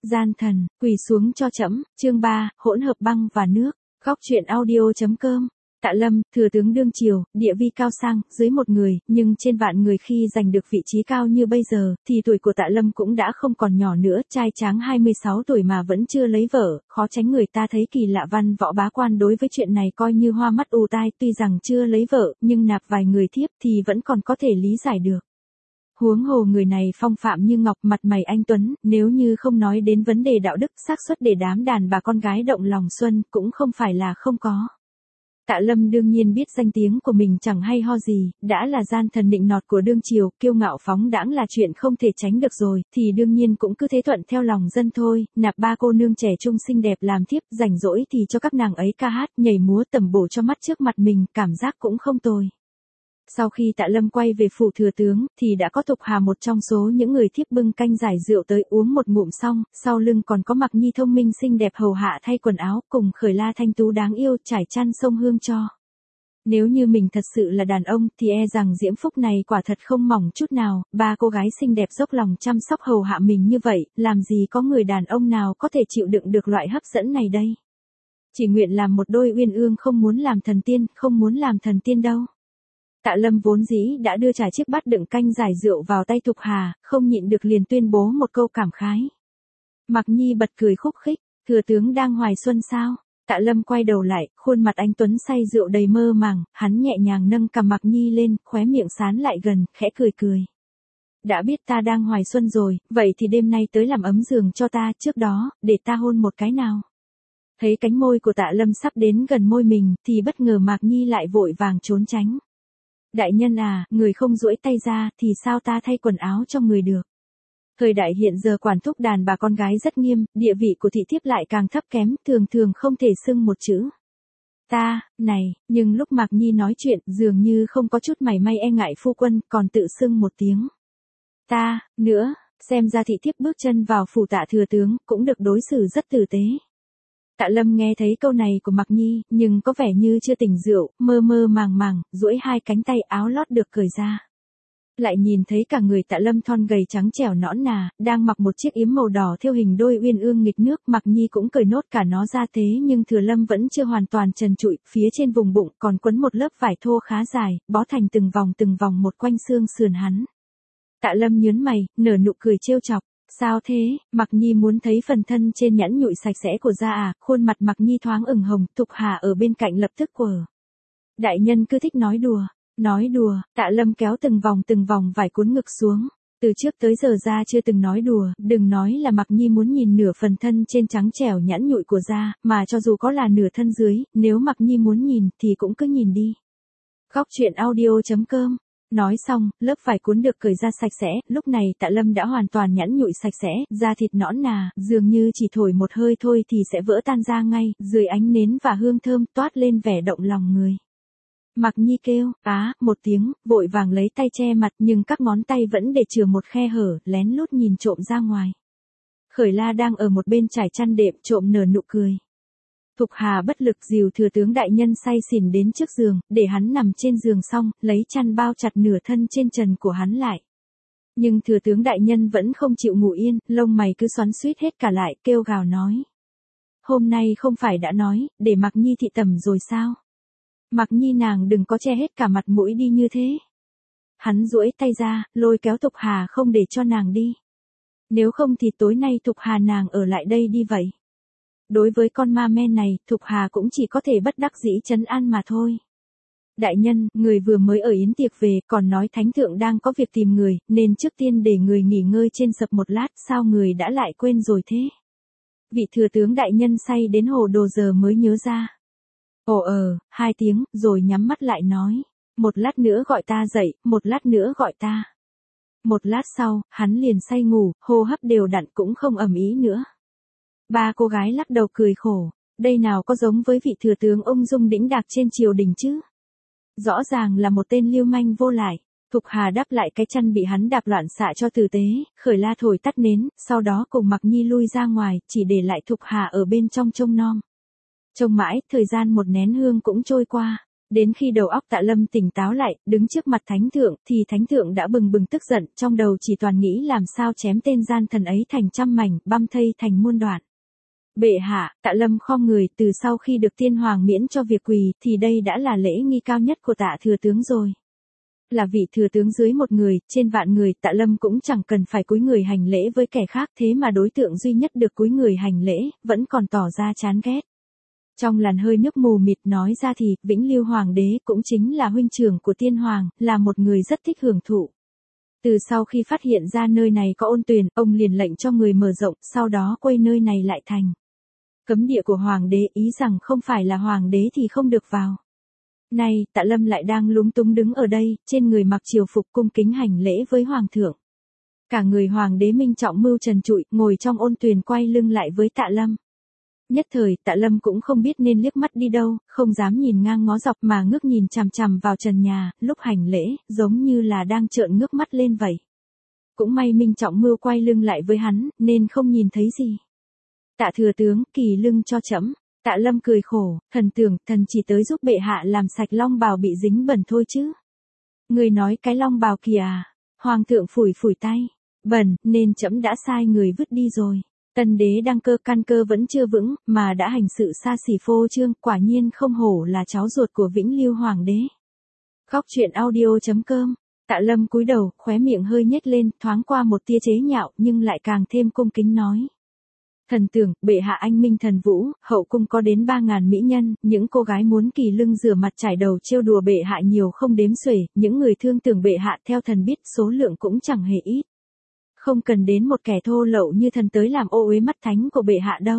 Gian thần, quỳ xuống cho trẫm, chương 3, hỗn hợp băng và nước, góc truyện audio.com. Tạ Lâm, thừa tướng đương triều, địa vị cao sang, dưới một người, nhưng trên vạn người khi giành được vị trí cao như bây giờ, thì tuổi của Tạ Lâm cũng đã không còn nhỏ nữa, trai tráng 26 tuổi mà vẫn chưa lấy vợ, khó tránh người ta thấy kỳ lạ. Văn võ bá quan đối với chuyện này coi như hoa mắt ù tai, tuy rằng chưa lấy vợ, nhưng nạp vài người thiếp thì vẫn còn có thể lý giải được. Huống hồ người này phong phạm như ngọc, mặt mày anh tuấn, nếu như không nói đến vấn đề đạo đức, xác suất để đám đàn bà con gái động lòng xuân cũng không phải là không có. Tạ Lâm đương nhiên biết danh tiếng của mình chẳng hay ho gì, đã là gian thần nịnh nọt của đương triều, kiêu ngạo phóng đãng là chuyện không thể tránh được rồi, thì đương nhiên cũng cứ thế thuận theo lòng dân thôi, nạp ba cô nương trẻ trung xinh đẹp làm thiếp, rảnh rỗi thì cho các nàng ấy ca hát, nhảy múa tầm bổ cho mắt trước mặt mình, cảm giác cũng không tồi. Sau khi Tạ Lâm quay về phủ thừa tướng, thì đã có Thục Hà một trong số những người thiếp bưng canh giải rượu tới uống một ngụm xong, sau lưng còn có Mặc Nhi thông minh xinh đẹp hầu hạ thay quần áo, cùng Khởi La thanh tú đáng yêu trải chăn xông hương cho. Nếu như mình thật sự là đàn ông, thì e rằng diễm phúc này quả thật không mỏng chút nào, ba cô gái xinh đẹp dốc lòng chăm sóc hầu hạ mình như vậy, làm gì có người đàn ông nào có thể chịu đựng được loại hấp dẫn này đây. Chỉ nguyện làm một đôi uyên ương, không muốn làm thần tiên, không muốn làm thần tiên đâu. Tạ Lâm vốn dĩ đã đưa trải chiếc bát đựng canh giải rượu vào tay Thục Hà, không nhịn được liền tuyên bố một câu cảm khái. Mặc Nhi bật cười khúc khích, thừa tướng đang hoài xuân sao? Tạ Lâm quay đầu lại, khuôn mặt anh tuấn say rượu đầy mơ màng, hắn nhẹ nhàng nâng cằm Mặc Nhi lên, khóe miệng sán lại gần, khẽ cười cười. Đã biết ta đang hoài xuân rồi, vậy thì đêm nay tới làm ấm giường cho ta, trước đó, để ta hôn một cái nào. Thấy cánh môi của Tạ Lâm sắp đến gần môi mình, thì bất ngờ Mặc Nhi lại vội vàng trốn tránh. Đại nhân à, người không duỗi tay ra, thì sao ta thay quần áo cho người được. Thời đại hiện giờ quản thúc đàn bà con gái rất nghiêm, địa vị của thị thiếp lại càng thấp kém, thường thường không thể xưng một chữ. Ta, này, nhưng lúc Mạc Nhi nói chuyện, dường như không có chút mảy may e ngại phu quân, còn tự xưng một tiếng. Ta, nữa, xem ra thị thiếp bước chân vào phủ Tạ thừa tướng, cũng được đối xử rất tử tế. Tạ Lâm nghe thấy câu này của Mặc Nhi, nhưng có vẻ như chưa tỉnh rượu, mơ mơ màng màng, duỗi hai cánh tay áo lót được cởi ra. Lại nhìn thấy cả người Tạ Lâm thon gầy trắng trẻo nõn nà, đang mặc một chiếc yếm màu đỏ thêu hình đôi uyên ương nghịch nước, Mặc Nhi cũng cởi nốt cả nó ra, thế nhưng Thừa Lâm vẫn chưa hoàn toàn trần trụi, phía trên vùng bụng còn quấn một lớp vải thô khá dài, bó thành từng vòng một quanh xương sườn hắn. Tạ Lâm nhướng mày, nở nụ cười trêu chọc. Sao thế, Mặc Nhi muốn thấy phần thân trên nhẵn nhụi sạch sẽ của da à? Khuôn mặt Mặc Nhi thoáng ửng hồng, Thục Hà ở bên cạnh lập tức quở. Đại nhân cứ thích nói đùa, Tạ Lâm kéo từng vòng vải cuốn ngực xuống. Từ trước tới giờ ra chưa từng nói đùa, đừng nói là Mặc Nhi muốn nhìn nửa phần thân trên trắng trẻo nhẵn nhụi của da, mà cho dù có là nửa thân dưới, nếu Mặc Nhi muốn nhìn thì cũng cứ nhìn đi. Góc truyện audio.com. Nói xong, lớp vải cuốn được cởi ra sạch sẽ, lúc này Tạ Lâm đã hoàn toàn nhẵn nhụi sạch sẽ, da thịt nõn nà, dường như chỉ thổi một hơi thôi thì sẽ vỡ tan ra ngay, dưới ánh nến và hương thơm toát lên vẻ động lòng người. Mặc Nhi kêu, á, một tiếng, vội vàng lấy tay che mặt, nhưng các ngón tay vẫn để chừa một khe hở, lén lút nhìn trộm ra ngoài. Khởi La đang ở một bên trải chăn đệm, trộm nở nụ cười. Thục Hà bất lực dìu thừa tướng đại nhân say xỉn đến trước giường, để hắn nằm trên giường xong, lấy chăn bao chặt nửa thân trên trần của hắn lại. Nhưng thừa tướng đại nhân vẫn không chịu ngủ yên, lông mày cứ xoắn xuýt hết cả lại, kêu gào nói. Hôm nay không phải đã nói, để Mặc Nhi thị tẩm rồi sao? Mặc Nhi nàng đừng có che hết cả mặt mũi đi như thế. Hắn duỗi tay ra, lôi kéo Thục Hà không để cho nàng đi. Nếu không thì tối nay Thục Hà nàng ở lại đây đi vậy. Đối với con ma men này, Thục Hà cũng chỉ có thể bất đắc dĩ trấn an mà thôi. Đại nhân, người vừa mới ở yến tiệc về, còn nói thánh thượng đang có việc tìm người, nên trước tiên để người nghỉ ngơi trên sập một lát, sao người đã lại quên rồi thế? Vị thừa tướng đại nhân say đến hồ đồ giờ mới nhớ ra. Hai tiếng, rồi nhắm mắt lại nói. Một lát nữa gọi ta dậy, một lát nữa gọi ta. Một lát sau, hắn liền say ngủ, hô hấp đều đặn cũng không ầm ĩ nữa. Ba cô gái lắc đầu cười khổ, đây nào có giống với vị thừa tướng ung dung đĩnh đạc trên triều đình chứ. Rõ ràng là một tên lưu manh vô lại. Thục Hà đắp lại cái chăn bị hắn đạp loạn xạ cho tử tế, Khởi La thổi tắt nến, sau đó cùng Mặc Nhi lui ra ngoài, chỉ để lại Thục Hà ở bên trong trông nom. Trông mãi, thời gian một nén hương cũng trôi qua. Đến khi đầu óc Tạ Lâm tỉnh táo lại, đứng trước mặt thánh thượng, thì thánh thượng đã bừng bừng tức giận, trong đầu chỉ toàn nghĩ làm sao chém tên gian thần ấy thành trăm mảnh, băm thây thành muôn đoạn. Bệ hạ, Tạ Lâm khom người, từ sau khi được tiên hoàng miễn cho việc quỳ, thì đây đã là lễ nghi cao nhất của Tạ thừa tướng rồi. Là vị thừa tướng dưới một người, trên vạn người, Tạ Lâm cũng chẳng cần phải cúi người hành lễ với kẻ khác, thế mà đối tượng duy nhất được cúi người hành lễ, vẫn còn tỏ ra chán ghét. Trong làn hơi nước mù mịt nói ra thì, Vĩnh Lưu Hoàng đế cũng chính là huynh trưởng của tiên hoàng, là một người rất thích hưởng thụ. Từ sau khi phát hiện ra nơi này có ôn tuyền, ông liền lệnh cho người mở rộng, sau đó quay nơi này lại thành cấm địa của hoàng đế, ý rằng không phải là hoàng đế thì không được vào. Nay, Tạ Lâm lại đang lúng túng đứng ở đây, trên người mặc triều phục cung kính hành lễ với hoàng thượng. Cả người hoàng đế Minh Trọng Mưu trần trụi, ngồi trong ôn tuyền quay lưng lại với Tạ Lâm. Nhất thời, Tạ Lâm cũng không biết nên liếc mắt đi đâu, không dám nhìn ngang ngó dọc mà ngước nhìn chằm chằm vào trần nhà, lúc hành lễ, giống như là đang trợn ngước mắt lên vậy. Cũng may Minh Trọng Mưu quay lưng lại với hắn, nên không nhìn thấy gì. Tạ thừa tướng, kỳ lưng cho trẫm. Tạ Lâm cười khổ, thần tưởng, thần chỉ tới giúp bệ hạ làm sạch long bào bị dính bẩn thôi chứ. Người nói cái long bào kìa à? Hoàng thượng phủi phủi tay. Bẩn, nên trẫm đã sai người vứt đi rồi. Tân đế đăng cơ, căn cơ vẫn chưa vững, mà đã hành sự xa xỉ phô trương, quả nhiên không hổ là cháu ruột của Vĩnh Lưu Hoàng đế. Góc truyện audio.com. Tạ Lâm cúi đầu, khóe miệng hơi nhếch lên, thoáng qua một tia chế nhạo, nhưng lại càng thêm cung kính nói. Thần tưởng, bệ hạ anh minh thần vũ, hậu cung có đến 3.000 mỹ nhân, những cô gái muốn kỳ lưng rửa mặt trải đầu trêu đùa bệ hạ nhiều không đếm xuể, những người thương tưởng bệ hạ theo thần biết số lượng cũng chẳng hề ít. Không cần đến một kẻ thô lậu như thần tới làm ô uế mắt thánh của bệ hạ đâu.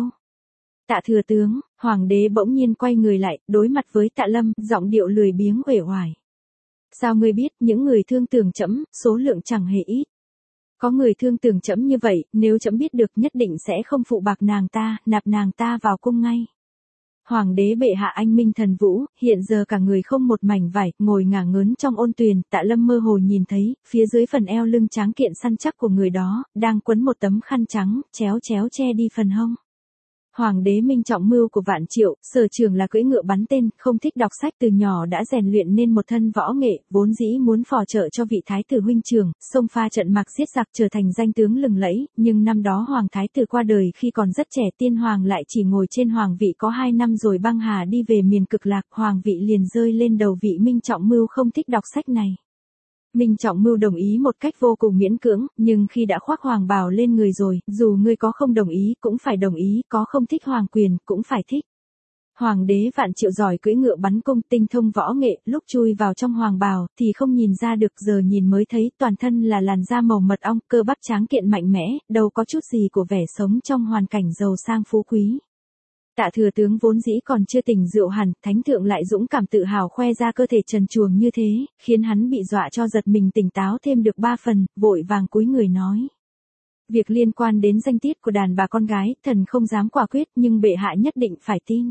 Tạ thừa tướng, hoàng đế bỗng nhiên quay người lại, đối mặt với Tạ Lâm, giọng điệu lười biếng uể oải. Sao ngươi biết, những người thương tưởng trẫm, số lượng chẳng hề ít. Có người thương tưởng trẫm như vậy, nếu trẫm biết được nhất định sẽ không phụ bạc nàng ta, nạp nàng ta vào cung ngay. Hoàng đế bệ hạ anh minh thần vũ, hiện giờ cả người không một mảnh vải, ngồi ngả ngớn trong ôn tuyền, Tạ Lâm mơ hồ nhìn thấy, phía dưới phần eo lưng tráng kiện săn chắc của người đó, đang quấn một tấm khăn trắng, chéo chéo che đi phần hông. Hoàng đế Minh Trọng Mưu của Vạn Triệu, sở trường là cưỡi ngựa bắn tên, không thích đọc sách, từ nhỏ đã rèn luyện nên một thân võ nghệ, vốn dĩ muốn phò trợ cho vị thái tử huynh trưởng, xông pha trận mạc giết giặc trở thành danh tướng lừng lẫy, nhưng năm đó hoàng thái tử qua đời khi còn rất trẻ, tiên hoàng lại chỉ ngồi trên hoàng vị có 2 năm rồi băng hà đi về miền cực lạc, hoàng vị liền rơi lên đầu vị Minh Trọng Mưu không thích đọc sách này. Minh Trọng Mưu đồng ý một cách vô cùng miễn cưỡng, nhưng khi đã khoác hoàng bào lên người rồi, dù ngươi có không đồng ý cũng phải đồng ý, có không thích hoàng quyền cũng phải thích. Hoàng đế Vạn Triệu giỏi cưỡi ngựa bắn cung, tinh thông võ nghệ, lúc chui vào trong hoàng bào thì không nhìn ra được, giờ nhìn mới thấy toàn thân là làn da màu mật ong, cơ bắp tráng kiện mạnh mẽ, đâu có chút gì của vẻ sống trong hoàn cảnh giàu sang phú quý. Tạ thừa tướng vốn dĩ còn chưa tỉnh rượu hẳn, thánh thượng lại dũng cảm tự hào khoe ra cơ thể trần truồng như thế, khiến hắn bị dọa cho giật mình, tỉnh táo thêm được 3 phần, vội vàng cúi người nói. Việc liên quan đến danh tiết của đàn bà con gái, thần không dám quả quyết, nhưng bệ hạ nhất định phải tin.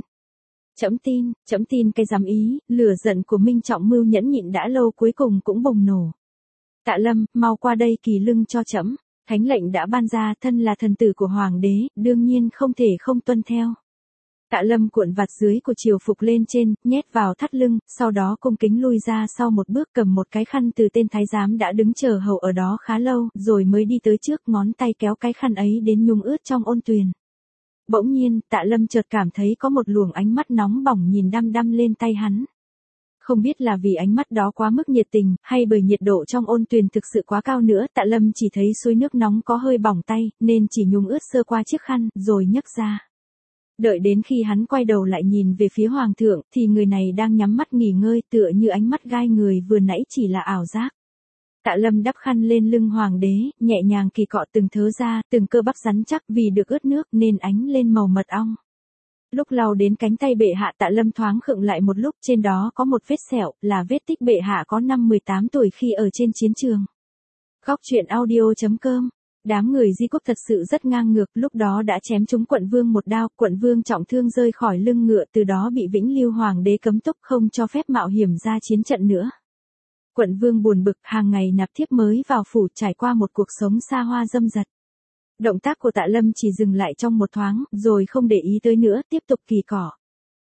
Trẫm tin cái dám ý, lửa giận của Minh Trọng Mưu nhẫn nhịn đã lâu cuối cùng cũng bùng nổ. Tạ Lâm, mau qua đây kỳ lưng cho trẫm. Thánh lệnh đã ban ra, thân là thần tử của hoàng đế, đương nhiên không thể không tuân theo. Tạ Lâm cuộn vạt dưới của triều phục lên trên, nhét vào thắt lưng, sau đó cung kính lui ra sau một bước, cầm một cái khăn từ tên thái giám đã đứng chờ hầu ở đó khá lâu, rồi mới đi tới trước, ngón tay kéo cái khăn ấy đến nhúng ướt trong ôn tuyền. Bỗng nhiên, Tạ Lâm chợt cảm thấy có một luồng ánh mắt nóng bỏng nhìn đăm đăm lên tay hắn. Không biết là vì ánh mắt đó quá mức nhiệt tình, hay bởi nhiệt độ trong ôn tuyền thực sự quá cao nữa, Tạ Lâm chỉ thấy suối nước nóng có hơi bỏng tay, nên chỉ nhúng ướt sơ qua chiếc khăn, rồi nhấc ra. Đợi đến khi hắn quay đầu lại nhìn về phía hoàng thượng, thì người này đang nhắm mắt nghỉ ngơi, tựa như ánh mắt gai người vừa nãy chỉ là ảo giác. Tạ Lâm đắp khăn lên lưng hoàng đế, nhẹ nhàng kỳ cọ từng thớ ra, từng cơ bắp rắn chắc, vì được ướt nước nên ánh lên màu mật ong. Lúc lau đến cánh tay bệ hạ, Tạ Lâm thoáng khựng lại một lúc, trên đó có một vết sẹo, là vết tích bệ hạ có năm 18 tuổi khi ở trên chiến trường. Góc truyện audio.com. Đám người Di Quốc thật sự rất ngang ngược, lúc đó đã chém trúng quận vương một đao, quận vương trọng thương rơi khỏi lưng ngựa, từ đó bị Vĩnh Lưu Hoàng đế cấm túc, không cho phép mạo hiểm ra chiến trận nữa. Quận vương buồn bực, hàng ngày nạp thiếp mới vào phủ, trải qua một cuộc sống xa hoa dâm dật. Động tác của Tạ Lâm chỉ dừng lại trong một thoáng, rồi không để ý tới nữa, tiếp tục kỳ cọ.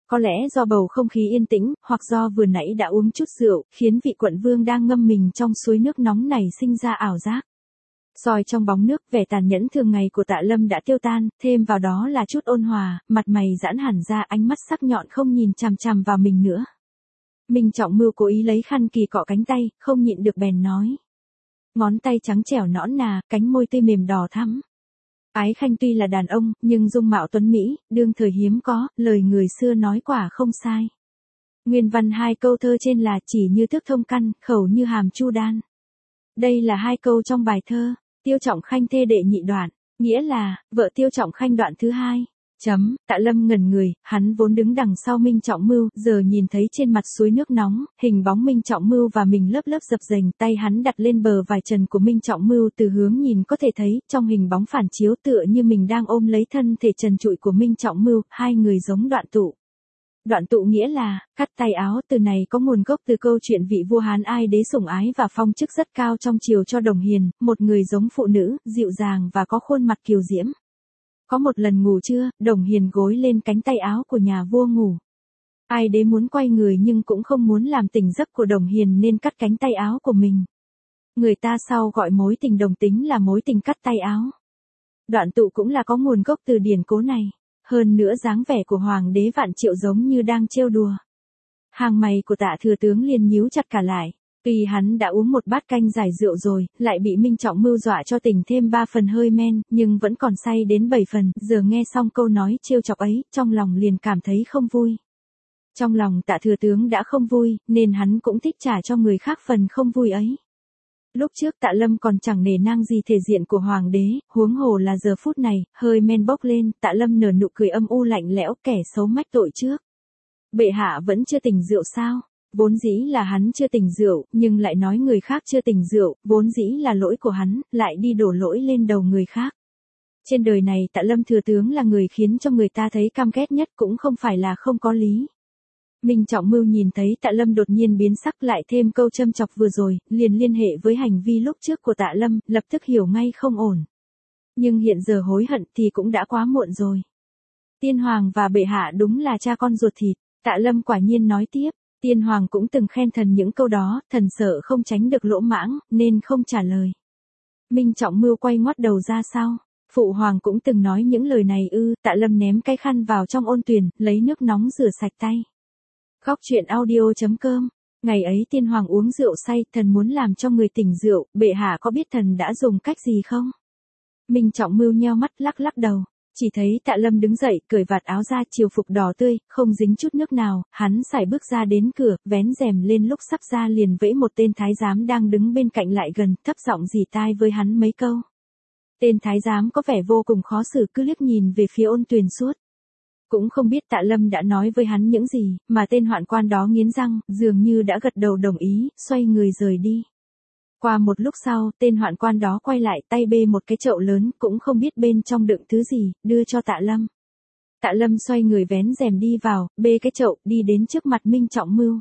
Có lẽ do bầu không khí yên tĩnh, hoặc do vừa nãy đã uống chút rượu, khiến vị quận vương đang ngâm mình trong suối nước nóng này sinh ra ảo giác. Soi trong bóng nước, vẻ tàn nhẫn thường ngày của Tạ Lâm đã tiêu tan, thêm vào đó là chút ôn hòa, mặt mày giãn hẳn ra, ánh mắt sắc nhọn không nhìn chằm chằm vào mình nữa. Minh Trọng Mưu cố ý lấy khăn kỳ cọ cánh tay, không nhịn được bèn nói. Ngón tay trắng trẻo nõn nà, cánh môi tươi mềm đỏ thắm. Ái Khanh tuy là đàn ông, nhưng dung mạo tuấn mỹ, đương thời hiếm có, lời người xưa nói quả không sai. Nguyên văn hai câu thơ trên là chỉ như thước thông căn, khẩu như hàm chu đan. Đây là hai câu trong bài thơ, Tiêu Trọng Khanh thê đệ nhị đoạn, nghĩa là, vợ Tiêu Trọng Khanh đoạn thứ hai. Tạ Lâm ngẩn người, hắn vốn đứng đằng sau Minh Trọng Mưu, giờ nhìn thấy trên mặt suối nước nóng, hình bóng Minh Trọng Mưu và mình lớp lớp dập dềnh, tay hắn đặt lên bờ vài trần của Minh Trọng Mưu, từ hướng nhìn có thể thấy, trong hình bóng phản chiếu tựa như mình đang ôm lấy thân thể trần trụi của Minh Trọng Mưu, hai người giống đoạn tụ. Đoạn tụ nghĩa là, cắt tay áo, từ này có nguồn gốc từ câu chuyện vị vua Hán Ai Đế sủng ái và phong chức rất cao trong triều cho Đồng Hiền, một người giống phụ nữ, dịu dàng và có khuôn mặt kiều diễm. Có một lần ngủ trưa, Đồng Hiền gối lên cánh tay áo của nhà vua ngủ. Ai Đế muốn quay người nhưng cũng không muốn làm tỉnh giấc của Đồng Hiền nên cắt cánh tay áo của mình. Người ta sau gọi mối tình đồng tính là mối tình cắt tay áo. Đoạn tụ cũng là có nguồn gốc từ điển cố này. Hơn nữa dáng vẻ của Hoàng đế Vạn Triệu giống như đang trêu đùa. Hàng mày của Tạ thừa tướng liền nhíu chặt cả lại. Tuy hắn đã uống một bát canh giải rượu rồi, lại bị Minh Trọng Mưu dọa cho tỉnh thêm 3 phần hơi men, nhưng vẫn còn say đến 7 phần, giờ nghe xong câu nói trêu chọc ấy, trong lòng liền cảm thấy không vui. Trong lòng Tạ thừa tướng đã không vui, nên hắn cũng thích trả cho người khác phần không vui ấy. Lúc trước Tạ Lâm còn chẳng nể nang gì thể diện của Hoàng đế, huống hồ là giờ phút này, hơi men bốc lên, Tạ Lâm nở nụ cười âm u lạnh lẽo, kẻ xấu mách tội trước. Bệ hạ vẫn chưa tỉnh rượu sao? Vốn dĩ là hắn chưa tỉnh rượu, nhưng lại nói người khác chưa tỉnh rượu, vốn dĩ là lỗi của hắn, lại đi đổ lỗi lên đầu người khác. Trên đời này Tạ Lâm thừa tướng là người khiến cho người ta thấy căm ghét nhất, cũng không phải là không có lý. Minh Trọng Mưu nhìn thấy Tạ Lâm đột nhiên biến sắc, lại thêm câu châm chọc vừa rồi, liền liên hệ với hành vi lúc trước của Tạ Lâm, lập tức hiểu ngay không ổn. Nhưng hiện giờ hối hận thì cũng đã quá muộn rồi. Tiên Hoàng và bệ hạ đúng là cha con ruột thịt, Tạ Lâm quả nhiên nói tiếp. Tiên Hoàng cũng từng khen thần những câu đó, thần sợ không tránh được lỗ mãng, nên không trả lời. Minh Trọng Mưu quay ngoắt đầu ra sau. Phụ Hoàng cũng từng nói những lời này ư? Tạ Lâm ném cái khăn vào trong ôn tuyền, lấy nước nóng rửa sạch tay. Góc truyện audio.com. Ngày ấy Tiên Hoàng uống rượu say, thần muốn làm cho người tỉnh rượu, bệ hạ có biết thần đã dùng cách gì không? Minh Trọng Mưu nheo mắt lắc lắc đầu. Chỉ thấy Tạ Lâm đứng dậy, cởi vạt áo ra, triều phục đỏ tươi, không dính chút nước nào, hắn sải bước ra đến cửa, vén rèm lên, lúc sắp ra liền vẫy một tên thái giám đang đứng bên cạnh lại gần, thấp giọng rỉ tai với hắn mấy câu. Tên thái giám có vẻ vô cùng khó xử, cứ liếc nhìn về phía ôn tuyền suốt. Cũng không biết Tạ Lâm đã nói với hắn những gì, mà tên hoạn quan đó nghiến răng, dường như đã gật đầu đồng ý, xoay người rời đi. Qua một lúc sau, tên hoạn quan đó quay lại, tay bê một cái chậu lớn, cũng không biết bên trong đựng thứ gì, đưa cho Tạ Lâm. Tạ Lâm xoay người vén rèm đi vào, bê cái chậu, đi đến trước mặt Minh Trọng Mưu.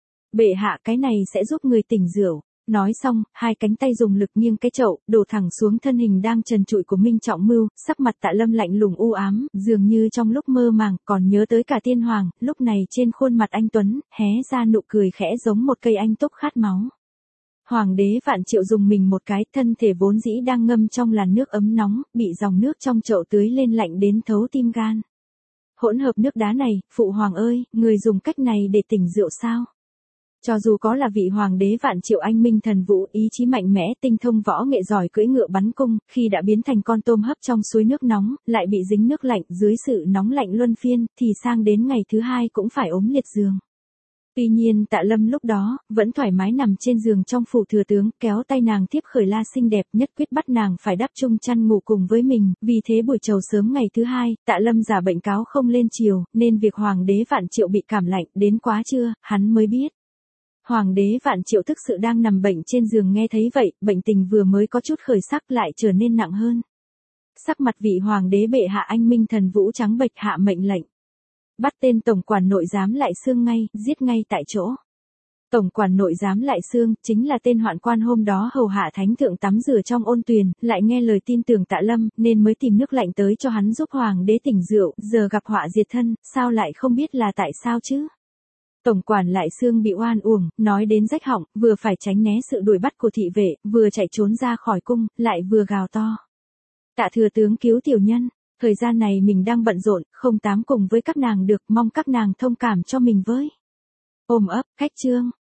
Bệ hạ, cái này sẽ giúp người tỉnh rượu. Nói xong, hai cánh tay dùng lực nghiêng cái chậu, đổ thẳng xuống thân hình đang trần trụi của Minh Trọng Mưu, sắc mặt Tạ Lâm lạnh lùng u ám, dường như trong lúc mơ màng, còn nhớ tới cả Tiên Hoàng, lúc này trên khuôn mặt anh Tuấn, hé ra nụ cười khẽ giống một cây anh túc khát máu. Hoàng đế Vạn Triệu dùng mình một cái, thân thể vốn dĩ đang ngâm trong làn nước ấm nóng, bị dòng nước trong chậu tưới lên lạnh đến thấu tim gan. Hỗn hợp nước đá này, Phụ Hoàng ơi, người dùng cách này để tỉnh rượu sao? Cho dù có là vị Hoàng đế Vạn Triệu anh minh thần vũ, ý chí mạnh mẽ, tinh thông võ nghệ, giỏi cưỡi ngựa bắn cung, khi đã biến thành con tôm hấp trong suối nước nóng, lại bị dính nước lạnh, dưới sự nóng lạnh luân phiên, thì sang đến ngày thứ hai cũng phải ốm liệt giường. Tuy nhiên Tạ Lâm lúc đó, vẫn thoải mái nằm trên giường trong phủ thừa tướng, kéo tay nàng tiếp khởi la xinh đẹp, nhất quyết bắt nàng phải đắp chung chăn ngủ cùng với mình, vì thế buổi trầu sớm ngày thứ hai, Tạ Lâm giả bệnh cáo không lên triều, nên việc Hoàng đế Vạn Triệu bị cảm lạnh, đến quá trưa, hắn mới biết. Hoàng đế Vạn Triệu thực sự đang nằm bệnh trên giường, nghe thấy vậy, bệnh tình vừa mới có chút khởi sắc lại trở nên nặng hơn. Sắc mặt vị Hoàng đế bệ hạ anh minh thần vũ trắng bệch, hạ mệnh lệnh. Bắt tên tổng quản nội giám lại xương ngay, giết ngay tại chỗ. Tổng quản nội giám Lại Xương, chính là tên hoạn quan hôm đó hầu hạ thánh thượng tắm rửa trong ôn tuyền, lại nghe lời tin tưởng Tạ Lâm, nên mới tìm nước lạnh tới cho hắn giúp hoàng đế tỉnh rượu, giờ gặp họa diệt thân, sao lại không biết là tại sao chứ? Tổng quản Lại Xương bị oan uổng, nói đến rách họng, vừa phải tránh né sự đuổi bắt của thị vệ, vừa chạy trốn ra khỏi cung, lại vừa gào to. Tạ thừa tướng cứu tiểu nhân, thời gian này mình đang bận rộn, không tám cùng với các nàng được, mong các nàng thông cảm cho mình với. Ôm ấp, khách trương.